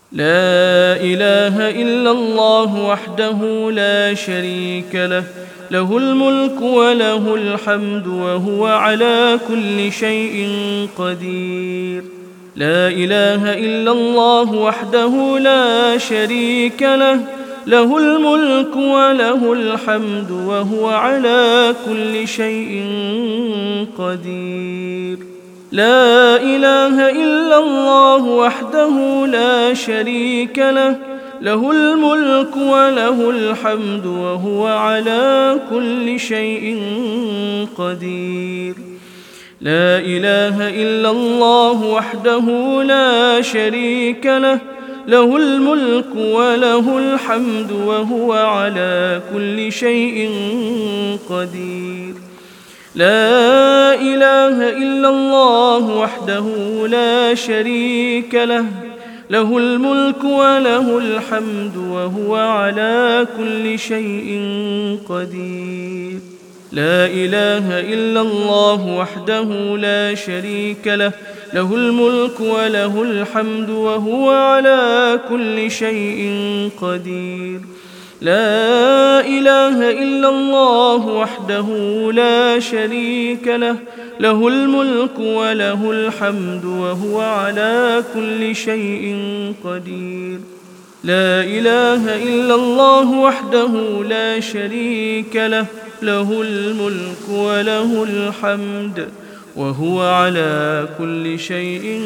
لا إله إلا الله وحده لا شريك له، له الملك وله الحمد وهو على كل شيء قدير. لا إله إلا الله وحده لا شريك له، له الملك وله الحمد وهو على كل شيء قدير. لا إله إلا الله وحده لا شريك له، له الملك وله الحمد وهو على كل شيء قدير. لا إله إلا الله وحده لا شريك له، له الملك وله الحمد وهو على كل شيء قدير. لا إله إلا الله وحده لا شريك له، له الملك وله الحمد وهو على كل شيء قدير. لا إله إلا الله وحده لا شريك له، له الملك وله الحمد وهو على كل شيء قدير. لا إله إلا الله وحده لا شريك له، له الملك وله الحمد وهو على كل شيء قدير. لا إله إلا الله وحده لا شريك له، له الملك وله الحمد وهو على كل شيء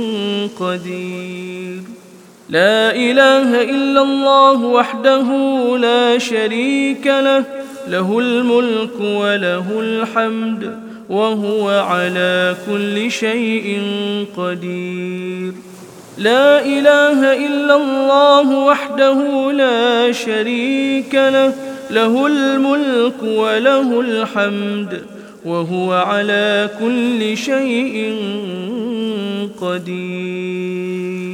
قدير. لا إله إلا الله وحده لا شريك له، له الملك وله الحمد وهو على كل شيء قدير. لا إله إلا الله وحده لا شريك له، له الملك وله الحمد وهو على كل شيء قدير.